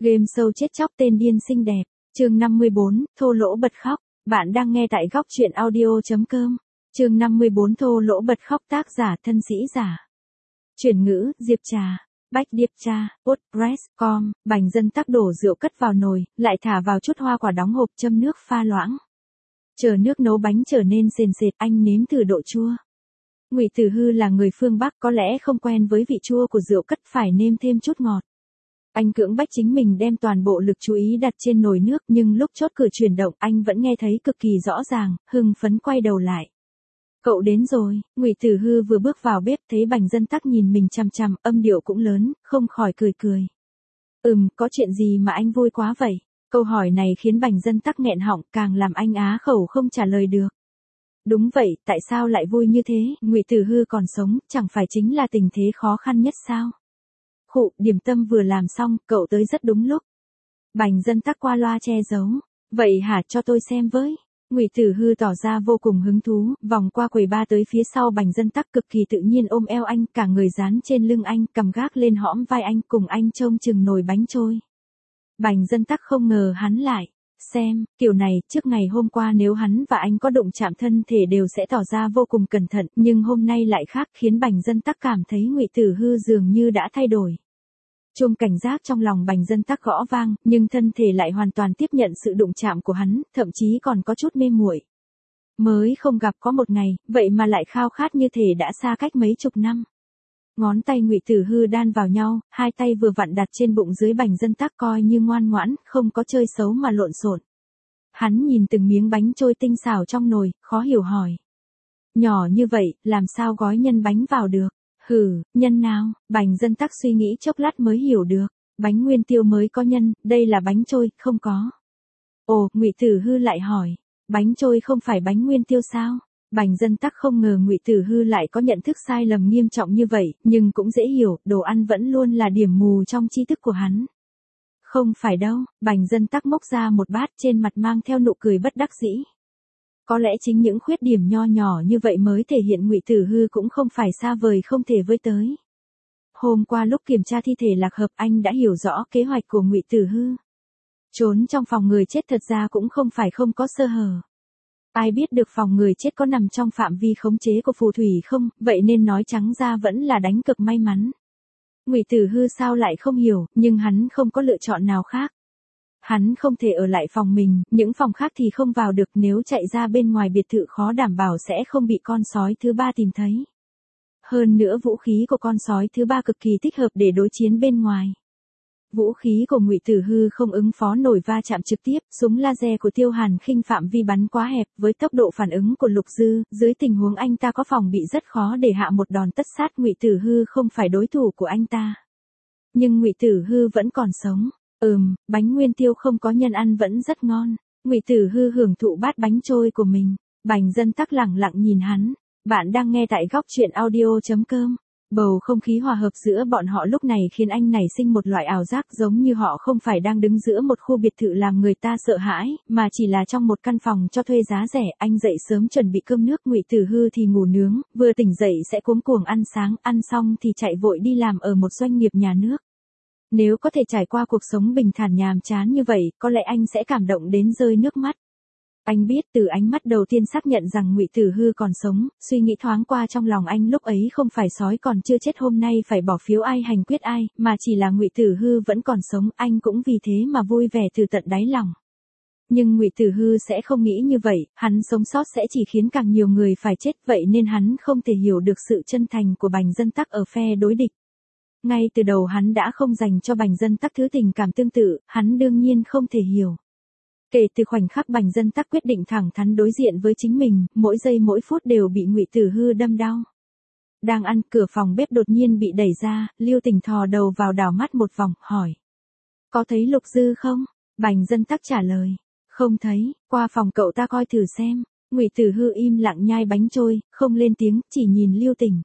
Game show chết chóc tên điên xinh đẹp. Chương 54, thô lỗ bật khóc. Bạn đang nghe tại góc truyện audio.com. Chương 54 thô lỗ bật khóc, tác giả thân sĩ giả. Chuyển ngữ, Diệp Trà. Bách Điệp Tra, WordPress.com. Bành Dân Tắc đổ rượu cất vào nồi, lại thả vào chút hoa quả đóng hộp, châm nước pha loãng. Chờ nước nấu bánh trở nên sền sệt, anh nếm thử độ chua. Ngụy Tử Hư là người phương Bắc, có lẽ không quen với vị chua của rượu cất, phải nêm thêm chút ngọt. Anh cưỡng bách chính mình đem toàn bộ lực chú ý đặt trên nồi nước, nhưng lúc chốt cửa chuyển động, anh vẫn nghe thấy cực kỳ rõ ràng, hưng phấn quay đầu lại. Cậu đến rồi. Ngụy Tử Hư vừa bước vào bếp, thấy Bành Dân Tắc nhìn mình chằm chằm, âm điệu cũng lớn, không khỏi cười cười. Có chuyện gì mà anh vui quá vậy? Câu hỏi này khiến Bành Dân Tắc nghẹn họng, càng làm anh á khẩu không trả lời được. Đúng vậy, tại sao lại vui như thế? Ngụy Tử Hư còn sống, chẳng phải chính là tình thế khó khăn nhất sao? Khụ, điểm tâm vừa làm xong, cậu tới rất đúng lúc. Bành Dân Tắc qua loa che giấu. Vậy hả, cho tôi xem với. Ngụy Tử Hư tỏ ra vô cùng hứng thú, vòng qua quầy ba tới phía sau Bành Dân Tắc, cực kỳ tự nhiên ôm eo anh, cả người dán trên lưng anh, cầm gác lên hõm vai anh, cùng anh trông chừng nồi bánh trôi. Bành Dân Tắc không ngờ hắn lại xem, kiểu này, trước ngày hôm qua nếu hắn và anh có đụng chạm thân thể đều sẽ tỏ ra vô cùng cẩn thận, nhưng hôm nay lại khác, khiến Bành Dân Tắc cảm thấy Ngụy Tử Hư dường như đã thay đổi. Chuông cảnh giác trong lòng Bành Dân Tắc gõ vang, nhưng thân thể lại hoàn toàn tiếp nhận sự đụng chạm của hắn, thậm chí còn có chút mê muội. Mới không gặp có một ngày, vậy mà lại khao khát như thể đã xa cách mấy chục năm. Ngón tay Ngụy Tử Hư đan vào nhau, hai tay vừa vặn đặt trên bụng dưới Bành Dân Tắc, coi như ngoan ngoãn, không có chơi xấu mà lộn xộn. Hắn nhìn từng miếng bánh trôi tinh xảo trong nồi, khó hiểu hỏi. Nhỏ như vậy, làm sao gói nhân bánh vào được? Nhân nào? Bành Dân Tắc suy nghĩ chốc lát mới hiểu được. Bánh nguyên tiêu mới có nhân, đây là bánh trôi, không có. Ồ, Ngụy Tử Hư lại hỏi. Bánh trôi không phải bánh nguyên tiêu sao? Bành Dân Tắc không ngờ Ngụy Tử Hư lại có nhận thức sai lầm nghiêm trọng như vậy, nhưng cũng dễ hiểu, đồ ăn vẫn luôn là điểm mù trong tri thức của hắn. Không phải đâu, Bành Dân Tắc móc ra một bát, trên mặt mang theo nụ cười bất đắc dĩ. Có lẽ chính những khuyết điểm nho nhỏ như vậy mới thể hiện Ngụy Tử Hư cũng không phải xa vời không thể với tới. Hôm qua lúc kiểm tra thi thể Lạc Hợp, anh đã hiểu rõ kế hoạch của Ngụy Tử Hư. Trốn trong phòng người chết thật ra cũng không phải không có sơ hở. Ai biết được phòng người chết có nằm trong phạm vi khống chế của phù thủy không, vậy nên nói trắng ra vẫn là đánh cực may mắn. Ngụy Tử Hư sao lại không hiểu, nhưng hắn không có lựa chọn nào khác. Hắn không thể ở lại phòng mình, những phòng khác thì không vào được, nếu chạy ra bên ngoài biệt thự khó đảm bảo sẽ không bị con sói thứ ba tìm thấy. Hơn nữa vũ khí của con sói thứ ba cực kỳ thích hợp để đối chiến bên ngoài. Vũ khí của Ngụy Tử Hư không ứng phó nổi va chạm trực tiếp, súng laser của Tiêu Hàn Khinh phạm vi bắn quá hẹp, với tốc độ phản ứng của Lục Dư, dưới tình huống anh ta có phòng bị rất khó để hạ một đòn tất sát, Ngụy Tử Hư không phải đối thủ của anh ta. Nhưng Ngụy Tử Hư vẫn còn sống. Bánh nguyên tiêu không có nhân ăn vẫn rất ngon. Ngụy Tử Hư hưởng thụ bát bánh trôi của mình. Bành Dân Tắc lẳng lặng nhìn hắn. Bạn đang nghe tại góc truyện audio.com. Bầu không khí hòa hợp giữa bọn họ lúc này khiến anh nảy sinh một loại ảo giác, giống như họ không phải đang đứng giữa một khu biệt thự làm người ta sợ hãi, mà chỉ là trong một căn phòng cho thuê giá rẻ. Anh dậy sớm chuẩn bị cơm nước, Ngụy Tử Hư thì ngủ nướng, vừa tỉnh dậy sẽ cuống cuồng ăn sáng, ăn xong thì chạy vội đi làm ở một doanh nghiệp nhà nước. Nếu có thể trải qua cuộc sống bình thản nhàm chán như vậy, có lẽ anh sẽ cảm động đến rơi nước mắt. Anh biết từ ánh mắt đầu tiên xác nhận rằng Ngụy Tử Hư còn sống, suy nghĩ thoáng qua trong lòng anh lúc ấy không phải sói còn chưa chết hôm nay phải bỏ phiếu ai hành quyết ai, mà chỉ là Ngụy Tử Hư vẫn còn sống, anh cũng vì thế mà vui vẻ từ tận đáy lòng. Nhưng Ngụy Tử Hư sẽ không nghĩ như vậy, hắn sống sót sẽ chỉ khiến càng nhiều người phải chết, vậy nên hắn không thể hiểu được sự chân thành của Bành Dân Tắc ở phe đối địch. Ngay từ đầu hắn đã không dành cho Bành Dân Tắc thứ tình cảm tương tự, hắn đương nhiên không thể hiểu. Kể từ khoảnh khắc Bành Dân Tắc quyết định thẳng thắn đối diện với chính mình, mỗi giây mỗi phút đều bị Ngụy Tử Hư đâm đau. Đang ăn, cửa phòng bếp đột nhiên bị đẩy ra, Lưu Tình thò đầu vào đảo mắt một vòng, hỏi. Có thấy Lục Dư không? Bành Dân Tắc trả lời. Không thấy, qua phòng cậu ta coi thử xem. Ngụy Tử Hư im lặng nhai bánh trôi, không lên tiếng, chỉ nhìn Lưu Tình.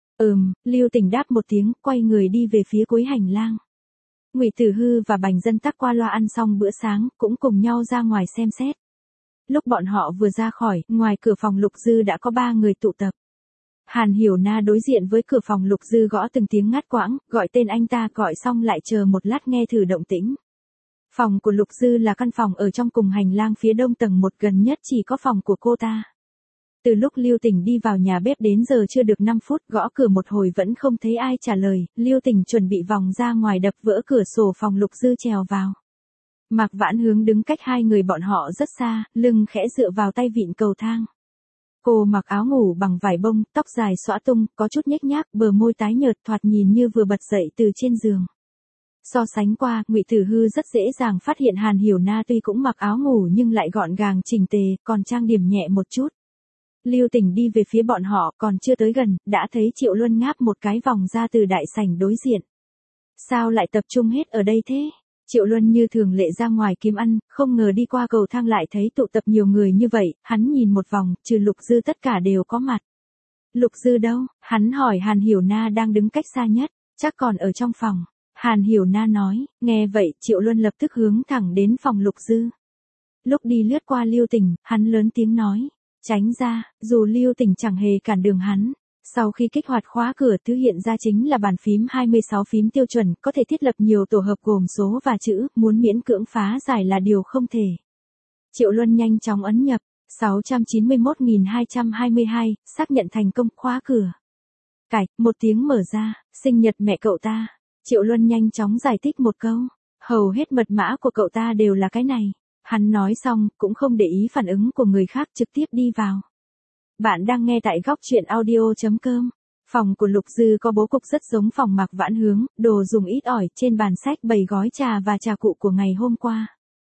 Lưu Tình đáp một tiếng, quay người đi về phía cuối hành lang. Ngụy Tử Hư và Bành Dân Tắc qua loa ăn xong bữa sáng, cũng cùng nhau ra ngoài xem xét. Lúc bọn họ vừa ra khỏi, ngoài cửa phòng Lục Dư đã có 3 người tụ tập. Hàn Hiểu Na đối diện với cửa phòng Lục Dư gõ từng tiếng ngắt quãng, gọi tên anh ta, gọi xong lại chờ một lát nghe thử động tĩnh. Phòng của Lục Dư là căn phòng ở trong cùng hành lang phía đông tầng 1, gần nhất chỉ có phòng của cô ta. Từ lúc Lưu Tình đi vào nhà bếp đến giờ chưa được 5 phút, gõ cửa một hồi vẫn không thấy ai trả lời, Lưu Tình chuẩn bị vòng ra ngoài đập vỡ cửa sổ phòng Lục Dư trèo vào. Mạc Vãn Hướng đứng cách hai người bọn họ rất xa, lưng khẽ dựa vào tay vịn cầu thang. Cô mặc áo ngủ bằng vải bông, tóc dài xõa tung, có chút nhếch nhác, bờ môi tái nhợt, thoạt nhìn như vừa bật dậy từ trên giường. So sánh qua, Ngụy Tử Hư rất dễ dàng phát hiện Hàn Hiểu Na tuy cũng mặc áo ngủ nhưng lại gọn gàng chỉnh tề, còn trang điểm nhẹ một chút. Lưu Tình đi về phía bọn họ, còn chưa tới gần, đã thấy Triệu Luân ngáp một cái vòng ra từ đại sảnh đối diện. Sao lại tập trung hết ở đây thế? Triệu Luân như thường lệ ra ngoài kiếm ăn, không ngờ đi qua cầu thang lại thấy tụ tập nhiều người như vậy, hắn nhìn một vòng, trừ Lục Dư tất cả đều có mặt. Lục Dư đâu? Hắn hỏi Hàn Hiểu Na đang đứng cách xa nhất, chắc còn ở trong phòng. Hàn Hiểu Na nói, nghe vậy Triệu Luân lập tức hướng thẳng đến phòng Lục Dư. Lúc đi lướt qua Lưu Tình, hắn lớn tiếng nói, tránh ra, dù Lưu Tình chẳng hề cản đường hắn. Sau khi kích hoạt khóa cửa, thứ hiện ra chính là bàn phím 26 phím tiêu chuẩn, có thể thiết lập nhiều tổ hợp gồm số và chữ, muốn miễn cưỡng phá giải là điều không thể. Triệu Luân nhanh chóng ấn nhập, 691.222, xác nhận thành công, khóa cửa. Cạch, một tiếng mở ra, sinh nhật mẹ cậu ta. Triệu Luân nhanh chóng giải thích một câu, hầu hết mật mã của cậu ta đều là cái này. Hắn nói xong, cũng không để ý phản ứng của người khác, trực tiếp đi vào. Bạn đang nghe tại góc truyện audio.com. Phòng của Lục Dư có bố cục rất giống phòng Mạc Vãn Hướng, đồ dùng ít ỏi, trên bàn sách bày gói trà và trà cụ của ngày hôm qua.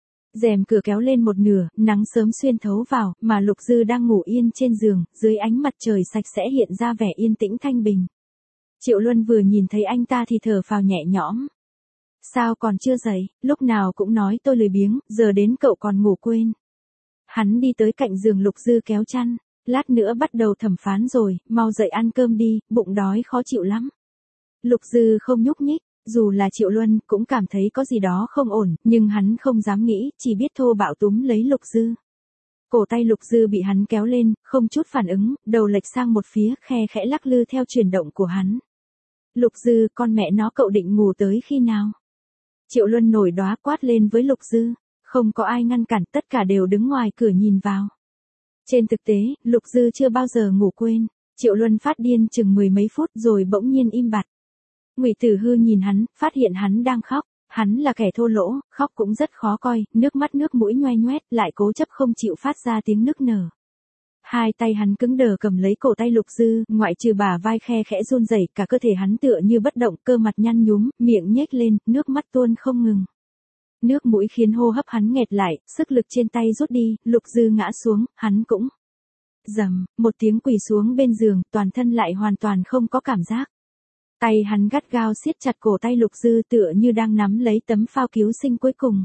Rèm cửa kéo lên một nửa, nắng sớm xuyên thấu vào, mà Lục Dư đang ngủ yên trên giường, dưới ánh mặt trời sạch sẽ hiện ra vẻ yên tĩnh thanh bình. Triệu Luân vừa nhìn thấy anh ta thì thở phào nhẹ nhõm. Sao còn chưa dậy, lúc nào cũng nói tôi lười biếng, giờ đến cậu còn ngủ quên. Hắn đi tới cạnh giường Lục Dư kéo chăn. Lát nữa bắt đầu thẩm phán rồi, mau dậy ăn cơm đi, bụng đói khó chịu lắm. Lục Dư không nhúc nhích, dù là Triệu Luân cũng cảm thấy có gì đó không ổn, nhưng hắn không dám nghĩ, chỉ biết thô bạo túm lấy Lục Dư. Cổ tay Lục Dư bị hắn kéo lên, không chút phản ứng, đầu lệch sang một phía, khe khẽ lắc lư theo chuyển động của hắn. Lục Dư, con mẹ nó, cậu định ngủ tới khi nào? Triệu Luân nổi đoá quát lên với Lục Dư, không có ai ngăn cản, tất cả đều đứng ngoài cửa nhìn vào. Trên thực tế, Lục Dư chưa bao giờ ngủ quên. Triệu Luân phát điên chừng mười mấy phút rồi bỗng nhiên im bặt. Ngụy Tử Hư nhìn hắn, phát hiện hắn đang khóc. Hắn là kẻ thô lỗ, khóc cũng rất khó coi, nước mắt nước mũi nhoe nhoét, lại cố chấp không chịu phát ra tiếng nức nở. Hai tay hắn cứng đờ cầm lấy cổ tay Lục Dư, ngoại trừ bả vai khe khẽ run rẩy, cả cơ thể hắn tựa như bất động, cơ mặt nhăn nhúm, miệng nhếch lên, nước mắt tuôn không ngừng. Nước mũi khiến hô hấp hắn nghẹt lại, sức lực trên tay rút đi, Lục Dư ngã xuống, hắn cũng rầm, một tiếng quỳ xuống bên giường, toàn thân lại hoàn toàn không có cảm giác. Tay hắn gắt gao siết chặt cổ tay Lục Dư tựa như đang nắm lấy tấm phao cứu sinh cuối cùng.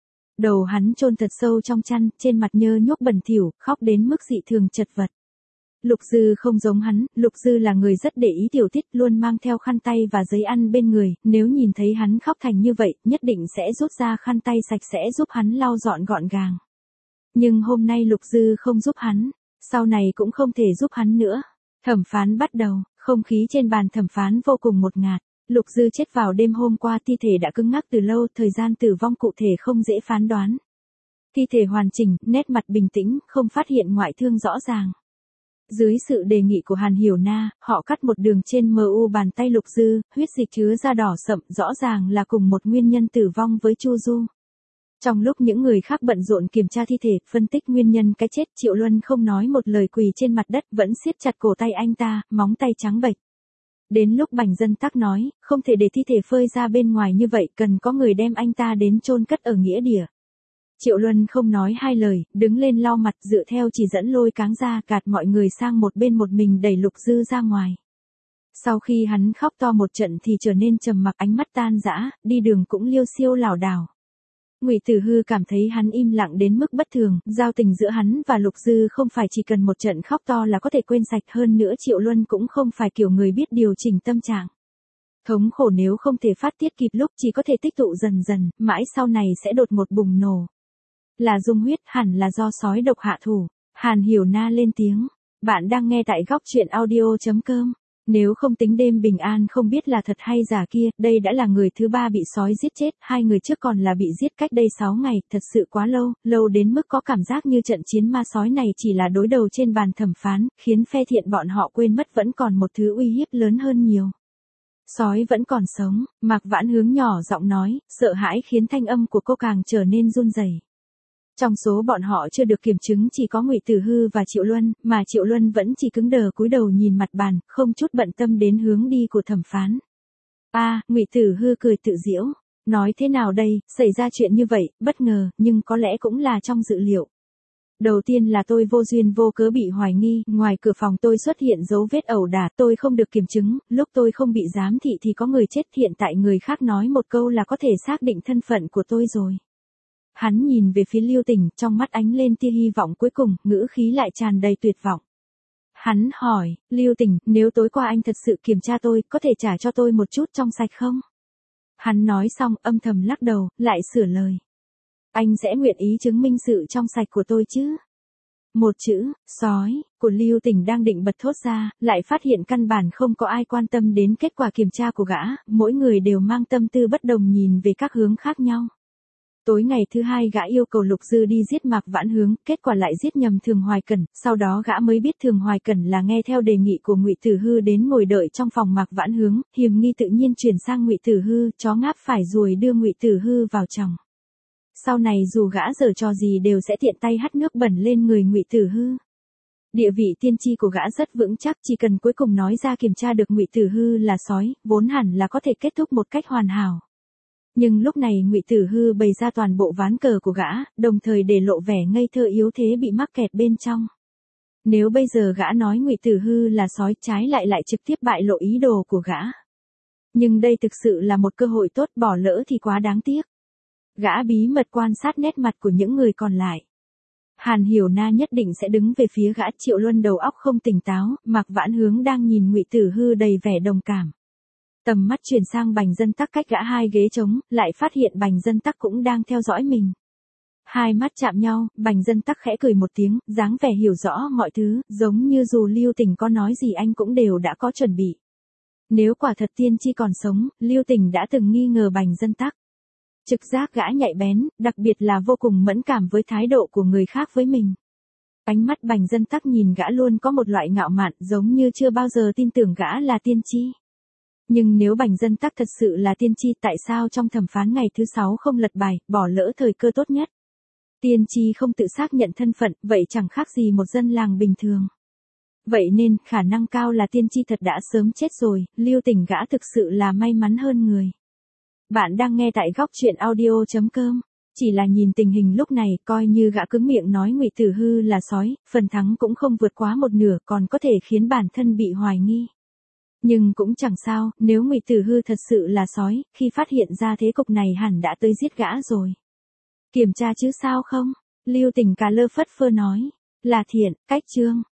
Đầu hắn chôn thật sâu trong chăn, trên mặt nhơ nhuốc bẩn thỉu, khóc đến mức dị thường chật vật. Lục Dư không giống hắn, Lục Dư là người rất để ý tiểu tiết, luôn mang theo khăn tay và giấy ăn bên người, nếu nhìn thấy hắn khóc thành như vậy, nhất định sẽ rút ra khăn tay sạch sẽ giúp hắn lau dọn gọn gàng. Nhưng hôm nay Lục Dư không giúp hắn, sau này cũng không thể giúp hắn nữa. Thẩm phán bắt đầu, không khí trên bàn thẩm phán vô cùng ngột ngạt. Lục Dư chết vào đêm hôm qua, thi thể đã cứng ngắc từ lâu, thời gian tử vong cụ thể không dễ phán đoán. Thi thể hoàn chỉnh, nét mặt bình tĩnh, không phát hiện ngoại thương rõ ràng. Dưới sự đề nghị của Hàn Hiểu Na, họ cắt một đường trên mu bàn tay Lục Dư, huyết dịch chứa ra đỏ sậm, rõ ràng là cùng một nguyên nhân tử vong với Chu Du. Trong lúc những người khác bận rộn kiểm tra thi thể, phân tích nguyên nhân cái chết, Triệu Luân không nói một lời quỳ trên mặt đất, vẫn siết chặt cổ tay anh ta, móng tay trắng bệch. Đến lúc Bành Dân Tắc nói, không thể để thi thể phơi ra bên ngoài như vậy, cần có người đem anh ta đến chôn cất ở nghĩa địa. Triệu Luân không nói hai lời, đứng lên lau mặt, dựa theo chỉ dẫn lôi cáng ra, gạt mọi người sang một bên, một mình đẩy Lục Dư ra ngoài. Sau khi hắn khóc to một trận thì trở nên trầm mặc, ánh mắt tan rã, đi đường cũng liêu xiêu lảo đảo. Ngụy Tử Hư cảm thấy hắn im lặng đến mức bất thường, giao tình giữa hắn và Lục Dư không phải chỉ cần một trận khóc to là có thể quên sạch, hơn nữa Triệu Luân cũng không phải kiểu người biết điều chỉnh tâm trạng. Thống khổ nếu không thể phát tiết kịp lúc chỉ có thể tích tụ dần dần, mãi sau này sẽ đột một bùng nổ. Là dung huyết, hẳn là do sói độc hạ thủ. Hàn Hiểu Na lên tiếng. Bạn đang nghe tại góc truyện audio.com. Nếu không tính đêm bình an không biết là thật hay giả kia, đây đã là người thứ 3 bị sói giết chết, 2 người trước còn là bị giết cách đây 6 ngày, thật sự quá lâu, lâu đến mức có cảm giác như trận chiến ma sói này chỉ là đối đầu trên bàn thẩm phán, khiến phe thiện bọn họ quên mất vẫn còn một thứ uy hiếp lớn hơn nhiều. Sói vẫn còn sống, Mạc Vãn Hướng nhỏ giọng nói, sợ hãi khiến thanh âm của cô càng trở nên run rẩy. Trong số bọn họ chưa được kiểm chứng chỉ có Ngụy Tử Hư và Triệu Luân, mà Triệu Luân vẫn chỉ cứng đờ cúi đầu nhìn mặt bàn, không chút bận tâm đến hướng đi của thẩm phán. Ngụy Tử Hư cười tự giễu, nói thế nào đây, xảy ra chuyện như vậy, bất ngờ, nhưng có lẽ cũng là trong dự liệu. Đầu tiên là tôi vô duyên vô cớ bị hoài nghi, ngoài cửa phòng tôi xuất hiện dấu vết ẩu đả, tôi không được kiểm chứng, lúc tôi không bị giám thị thì có người chết, hiện tại người khác nói một câu là có thể xác định thân phận của tôi rồi. Hắn nhìn về phía Lưu Tình, trong mắt ánh lên tia hy vọng cuối cùng, ngữ khí lại tràn đầy tuyệt vọng. Hắn hỏi, Lưu Tình, nếu tối qua anh thật sự kiểm tra tôi, có thể trả cho tôi một chút trong sạch không? Hắn nói xong, âm thầm lắc đầu, lại sửa lời. Anh sẽ nguyện ý chứng minh sự trong sạch của tôi chứ? Một chữ, sói, của Lưu Tình đang định bật thốt ra, lại phát hiện căn bản không có ai quan tâm đến kết quả kiểm tra của gã, mỗi người đều mang tâm tư bất đồng nhìn về các hướng khác nhau. Tối ngày thứ 2 gã yêu cầu Lục Dư đi giết Mạc Vãn Hướng, kết quả lại giết nhầm Thường Hoài Cẩn, sau đó gã mới biết Thường Hoài Cẩn là nghe theo đề nghị của Ngụy Tử Hư đến ngồi đợi trong phòng Mạc Vãn Hướng, hiềm nghi tự nhiên chuyển sang Ngụy Tử Hư, chó ngáp phải ruồi đưa Ngụy Tử Hư vào chồng. Sau này dù gã giở trò gì đều sẽ tiện tay hắt nước bẩn lên người Ngụy Tử Hư. Địa vị tiên tri của gã rất vững chắc, chỉ cần cuối cùng nói ra kiểm tra được Ngụy Tử Hư là sói, vốn hẳn là có thể kết thúc một cách hoàn hảo. Nhưng lúc này Ngụy Tử Hư bày ra toàn bộ ván cờ của gã, đồng thời để lộ vẻ ngây thơ yếu thế bị mắc kẹt bên trong. Nếu bây giờ gã nói Ngụy Tử Hư là sói, trái lại trực tiếp bại lộ ý đồ của gã. Nhưng đây thực sự là một cơ hội tốt, bỏ lỡ thì quá đáng tiếc. Gã bí mật quan sát nét mặt của những người còn lại. Hàn Hiểu Na nhất định sẽ đứng về phía gã. Triệu Luân đầu óc không tỉnh táo, Mạc Vãn Hướng đang nhìn Ngụy Tử Hư đầy vẻ đồng cảm. Tầm mắt chuyển sang Bành Dân Tắc cách gã 2 ghế trống, lại phát hiện Bành Dân Tắc cũng đang theo dõi mình. Hai mắt chạm nhau, Bành Dân Tắc khẽ cười một tiếng, dáng vẻ hiểu rõ mọi thứ, giống như dù Lưu Tình có nói gì anh cũng đều đã có chuẩn bị. Nếu quả thật tiên tri còn sống, Lưu Tình đã từng nghi ngờ Bành Dân Tắc. Trực giác gã nhạy bén, đặc biệt là vô cùng mẫn cảm với thái độ của người khác với mình. Ánh mắt Bành Dân Tắc nhìn gã luôn có một loại ngạo mạn, giống như chưa bao giờ tin tưởng gã là tiên tri. Nhưng nếu Bành Dân Tắc thật sự là tiên tri, tại sao trong thẩm phán ngày thứ 6 không lật bài, bỏ lỡ thời cơ tốt nhất? Tiên tri không tự xác nhận thân phận, vậy chẳng khác gì một dân làng bình thường. Vậy nên, khả năng cao là tiên tri thật đã sớm chết rồi, Lưu Tình gã thực sự là may mắn hơn người. Bạn đang nghe tại góc truyện audio.com. Chỉ là nhìn tình hình lúc này, coi như gã cứng miệng nói Ngụy Tử Hư là sói, phần thắng cũng không vượt quá một nửa, còn có thể khiến bản thân bị hoài nghi. Nhưng cũng chẳng sao, nếu Ngụy Tử Hư thật sự là sói, khi phát hiện ra thế cục này hẳn đã tới giết gã rồi. Kiểm tra chứ sao không? Lưu Tình cà lơ phất phơ nói. Là thiện, cách chương.